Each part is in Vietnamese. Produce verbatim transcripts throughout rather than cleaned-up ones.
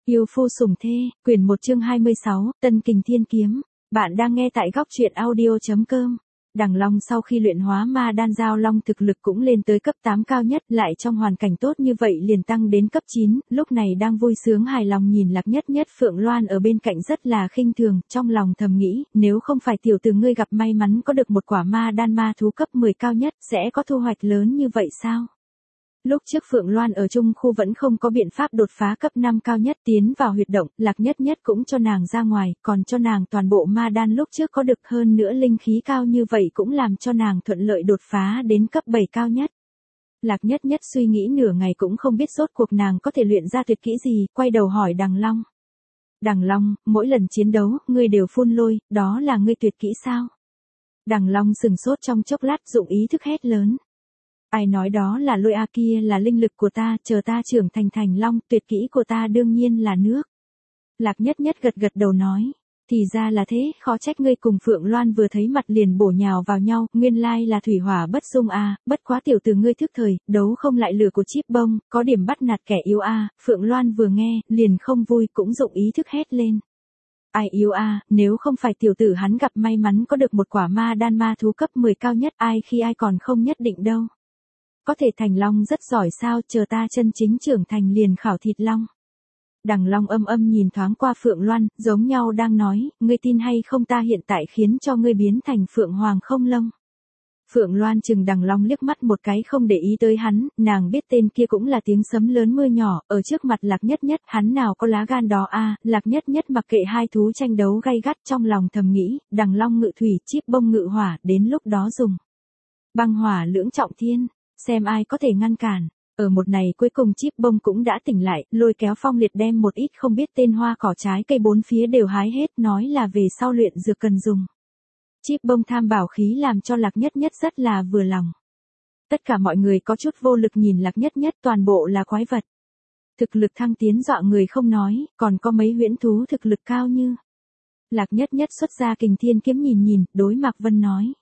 Yêu phu sủng thê, quyển một chương hai mươi sáu, Tân Kình Thiên Kiếm. Bạn đang nghe tại góc truyện audio chấm com. Đằng Long sau khi luyện hóa ma đan giao long thực lực cũng lên tới cấp tám cao nhất, lại trong hoàn cảnh tốt như vậy liền tăng đến cấp chín, lúc này đang vui sướng hài lòng nhìn Lạc Nhất Nhất Phượng Loan ở bên cạnh rất là khinh thường, trong lòng thầm nghĩ, nếu không phải tiểu tử ngươi gặp may mắn có được một quả ma đan ma thú cấp mười cao nhất, sẽ có thu hoạch lớn như vậy sao? Lúc trước Phượng Loan ở trung khu vẫn không có biện pháp đột phá cấp năm cao nhất tiến vào huyệt động, Lạc Nhất Nhất cũng cho nàng ra ngoài, còn cho nàng toàn bộ ma đan lúc trước có được hơn nữa linh khí cao như vậy cũng làm cho nàng thuận lợi đột phá đến cấp bảy cao nhất. Lạc Nhất Nhất suy nghĩ nửa ngày cũng không biết rốt cuộc nàng có thể luyện ra tuyệt kỹ gì, quay đầu hỏi Đằng Long. Đằng Long, mỗi lần chiến đấu, ngươi đều phun lôi, đó là ngươi tuyệt kỹ sao? Đằng Long sừng sốt trong chốc lát dụng ý thức hét lớn. Ai nói đó là lôi a, kia là linh lực của ta, chờ ta trưởng thành thành long, tuyệt kỹ của ta đương nhiên là nước. Lạc Nhất Nhất gật gật đầu nói, thì ra là thế, khó trách ngươi cùng Phượng Loan vừa thấy mặt liền bổ nhào vào nhau, nguyên lai là thủy hỏa bất dung a, bất quá tiểu tử ngươi thức thời, đấu không lại lửa của Chíp Bông, có điểm bắt nạt kẻ yếu a. Phượng Loan vừa nghe, liền không vui cũng dụng ý thức hét lên. Ai yếu a, nếu không phải tiểu tử hắn gặp may mắn có được một quả ma đan ma thú cấp mười cao nhất, ai khi ai còn không nhất định đâu. Có thể thành long rất giỏi sao, chờ ta chân chính trưởng thành liền khảo thịt long. Đằng Long âm âm nhìn thoáng qua Phượng Loan, giống nhau đang nói, ngươi tin hay không ta hiện tại khiến cho ngươi biến thành Phượng Hoàng không lông. Phượng Loan chừng Đằng Long liếc mắt một cái không để ý tới hắn, nàng biết tên kia cũng là tiếng sấm lớn mưa nhỏ, ở trước mặt Lạc Nhất Nhất, hắn nào có lá gan đó a. Lạc Nhất Nhất mặc kệ hai thú tranh đấu gay gắt, trong lòng thầm nghĩ, Đằng Long ngự thủy, Chíp Bông ngự hỏa, đến lúc đó dùng băng hỏa lưỡng trọng thiên. Xem ai có thể ngăn cản. Ở một này cuối cùng Chíp Bông cũng đã tỉnh lại, lôi kéo Phong Liệt đem một ít không biết tên hoa cỏ trái cây bốn phía đều hái hết, nói là về sau luyện dược cần dùng. Chíp Bông tham bảo khí làm cho Lạc Nhất Nhất rất là vừa lòng. Tất cả mọi người có chút vô lực nhìn Lạc Nhất Nhất, toàn bộ là quái vật. Thực lực thăng tiến dọa người không nói, còn có mấy huyễn thú thực lực cao như. Lạc Nhất Nhất xuất ra Kình Thiên Kiếm nhìn nhìn, đối Mạc Vân nói.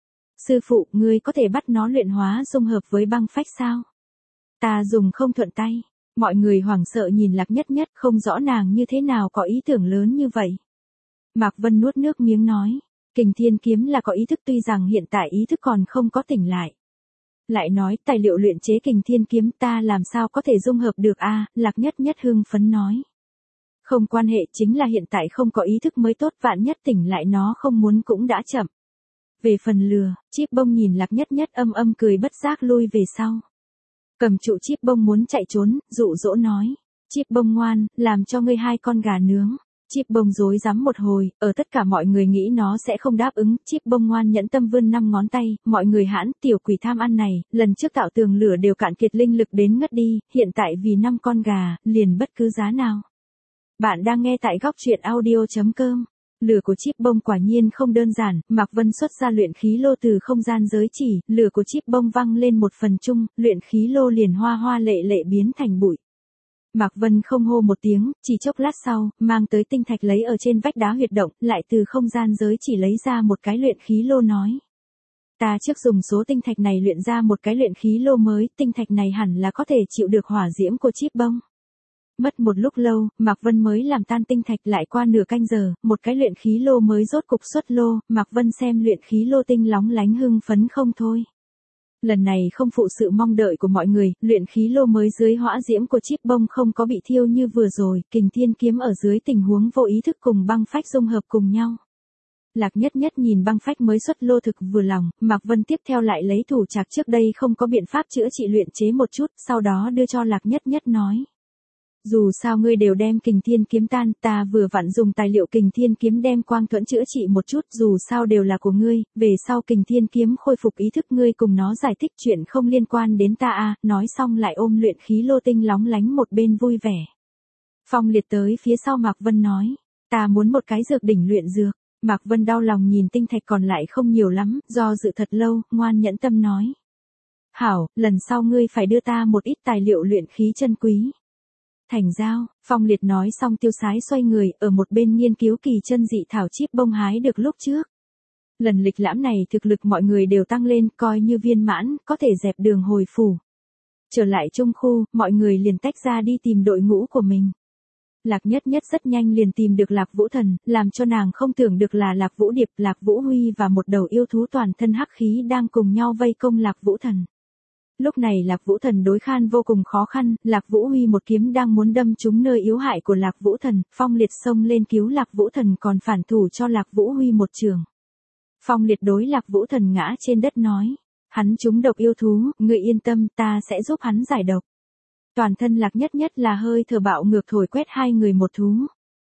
Sư phụ, ngươi có thể bắt nó luyện hóa dung hợp với băng phách sao? Ta dùng không thuận tay. Mọi người hoảng sợ nhìn Lạc Nhất Nhất, không rõ nàng như thế nào có ý tưởng lớn như vậy. Mạc Vân nuốt nước miếng nói, Kình Thiên Kiếm là có ý thức, tuy rằng hiện tại ý thức còn không có tỉnh lại. Lại nói, tài liệu luyện chế Kình Thiên Kiếm ta làm sao có thể dung hợp được a? Lạc Nhất Nhất hưng phấn nói. Không quan hệ, chính là hiện tại không có ý thức mới tốt, vạn nhất tỉnh lại nó không muốn cũng đã chậm. Về phần lừa, Chíp Bông nhìn Lạc Nhất Nhất âm âm cười bất giác lui về sau. Cầm trụ Chíp Bông muốn chạy trốn, dụ dỗ nói. Chíp Bông ngoan, làm cho ngươi hai con gà nướng. Chíp Bông rối rắm một hồi, ở tất cả mọi người nghĩ nó sẽ không đáp ứng, Chíp Bông ngoan nhẫn tâm vươn năm ngón tay, mọi người hãn, tiểu quỷ tham ăn này, lần trước tạo tường lửa đều cạn kiệt linh lực đến ngất đi, hiện tại vì năm con gà, liền bất cứ giá nào. Bạn đang nghe tại góc truyện audio chấm com. Lửa của Chíp Bông quả nhiên không đơn giản, Mạc Vân xuất ra luyện khí lô từ không gian giới chỉ, lửa của Chíp Bông văng lên một phần chung, luyện khí lô liền hoa hoa lệ lệ biến thành bụi. Mạc Vân không hô một tiếng, chỉ chốc lát sau, mang tới tinh thạch lấy ở trên vách đá huyệt động, lại từ không gian giới chỉ lấy ra một cái luyện khí lô nói. Ta trước dùng số tinh thạch này luyện ra một cái luyện khí lô mới, tinh thạch này hẳn là có thể chịu được hỏa diễm của Chíp Bông. Mất một lúc lâu, Mạc Vân mới làm tan tinh thạch, lại qua nửa canh giờ, một cái luyện khí lô mới rốt cục xuất lô, Mạc Vân xem luyện khí lô tinh lóng lánh hưng phấn không thôi. Lần này không phụ sự mong đợi của mọi người, luyện khí lô mới dưới hỏa diễm của Chíp Bông không có bị thiêu như vừa rồi, Kình Thiên Kiếm ở dưới tình huống vô ý thức cùng băng phách dung hợp cùng nhau. Lạc Nhất Nhất nhìn băng phách mới xuất lô thực vừa lòng, Mạc Vân tiếp theo lại lấy thủ trạc trước đây không có biện pháp chữa trị luyện chế một chút, sau đó đưa cho Lạc Nhất Nhất nói. Dù sao ngươi đều đem Kình Thiên Kiếm tan, ta vừa vặn dùng tài liệu Kình Thiên Kiếm đem quang thuẫn chữa trị một chút, dù sao đều là của ngươi, về sau Kình Thiên Kiếm khôi phục ý thức ngươi cùng nó giải thích chuyện không liên quan đến ta a. Nói xong lại ôm luyện khí lô tinh lóng lánh một bên vui vẻ. Phong Liệt tới phía sau Mạc Vân nói, ta muốn một cái dược đỉnh luyện dược. Mạc Vân đau lòng nhìn tinh thạch còn lại không nhiều lắm, do dự thật lâu, ngoan nhẫn tâm nói. Hảo, lần sau ngươi phải đưa ta một ít tài liệu luyện khí chân quý. Thành giao, Phong Liệt nói xong tiêu sái xoay người, ở một bên nghiên cứu kỳ chân dị thảo Chíp Bông hái được lúc trước. Lần lịch lãm này thực lực mọi người đều tăng lên, coi như viên mãn, có thể dẹp đường hồi phủ. Trở lại trung khu, mọi người liền tách ra đi tìm đội ngũ của mình. Lạc Nhất Nhất rất nhanh liền tìm được Lạc Vũ Thần, làm cho nàng không tưởng được là Lạc Vũ Điệp, Lạc Vũ Huy và một đầu yêu thú toàn thân hắc khí đang cùng nhau vây công Lạc Vũ Thần. Lúc này Lạc Vũ Thần đối khan vô cùng khó khăn, Lạc Vũ Huy một kiếm đang muốn đâm trúng nơi yếu hại của Lạc Vũ Thần, Phong Liệt xông lên cứu Lạc Vũ Thần còn phản thủ cho Lạc Vũ Huy một trường. Phong Liệt đối Lạc Vũ Thần ngã trên đất nói, hắn trúng độc yêu thú, ngươi yên tâm, ta sẽ giúp hắn giải độc. Toàn thân Lạc Nhất Nhất là hơi thở bạo ngược thổi quét hai người một thú.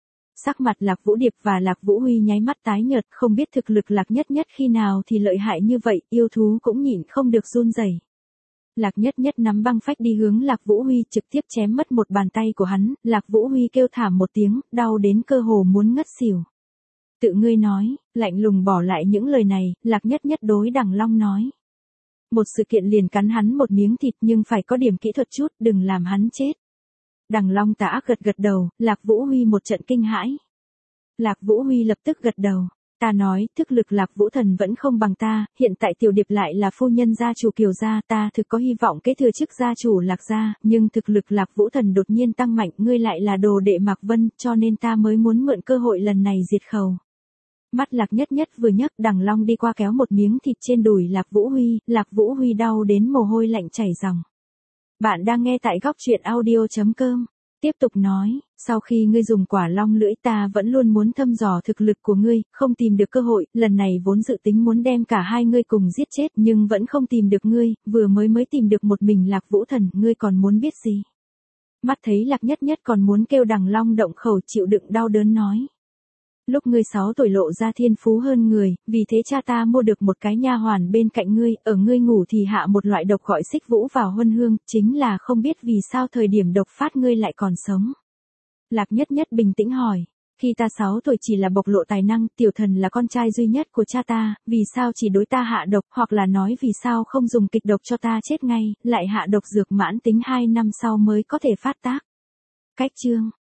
Sắc mặt Lạc Vũ Điệp và Lạc Vũ Huy nháy mắt tái nhợt, không biết thực lực Lạc Nhất Nhất khi nào thì lợi hại như vậy, yêu thú cũng nhịn không được run rẩy. Lạc Nhất Nhất nắm băng phách đi hướng Lạc Vũ Huy trực tiếp chém mất một bàn tay của hắn, Lạc Vũ Huy kêu thảm một tiếng, đau đến cơ hồ muốn ngất xỉu. Tự ngươi nói, lạnh lùng bỏ lại những lời này, Lạc Nhất Nhất đối Đằng Long nói. Một sự kiện liền cắn hắn một miếng thịt nhưng phải có điểm kỹ thuật chút, đừng làm hắn chết. Đằng Long tà ác gật gật đầu, Lạc Vũ Huy một trận kinh hãi. Lạc Vũ Huy lập tức gật đầu. Ta nói, thức lực Lạc Vũ Thần vẫn không bằng ta, hiện tại Tiểu Điệp lại là phu nhân gia chủ Kiều gia, ta thực có hy vọng kế thừa chức gia chủ Lạc gia, nhưng thực lực Lạc Vũ Thần đột nhiên tăng mạnh, ngươi lại là đồ đệ Mạc Vân, cho nên ta mới muốn mượn cơ hội lần này diệt khẩu. Mắt Lạc Nhất Nhất vừa nhấc, Đằng Long đi qua kéo một miếng thịt trên đùi Lạc Vũ Huy, Lạc Vũ Huy đau đến mồ hôi lạnh chảy ròng. Bạn đang nghe tại góc truyện audio chấm com. Tiếp tục nói, sau khi ngươi dùng quả long lưỡi ta vẫn luôn muốn thăm dò thực lực của ngươi, không tìm được cơ hội, lần này vốn dự tính muốn đem cả hai ngươi cùng giết chết nhưng vẫn không tìm được ngươi, vừa mới mới tìm được một mình Lạc Vũ Thần, ngươi còn muốn biết gì? Mắt thấy Lạc Nhất Nhất còn muốn kêu Đằng Long động khẩu chịu đựng đau đớn nói. Lúc ngươi sáu tuổi lộ ra thiên phú hơn người, vì thế cha ta mua được một cái nha hoàn bên cạnh ngươi, ở ngươi ngủ thì hạ một loại độc gọi xích vũ vào huân hương, chính là không biết vì sao thời điểm độc phát ngươi lại còn sống. Lạc Nhất Nhất bình tĩnh hỏi, khi ta sáu tuổi chỉ là bộc lộ tài năng, tiểu thần là con trai duy nhất của cha ta, vì sao chỉ đối ta hạ độc, hoặc là nói vì sao không dùng kịch độc cho ta chết ngay, lại hạ độc dược mãn tính hai năm sau mới có thể phát tác. Cách chương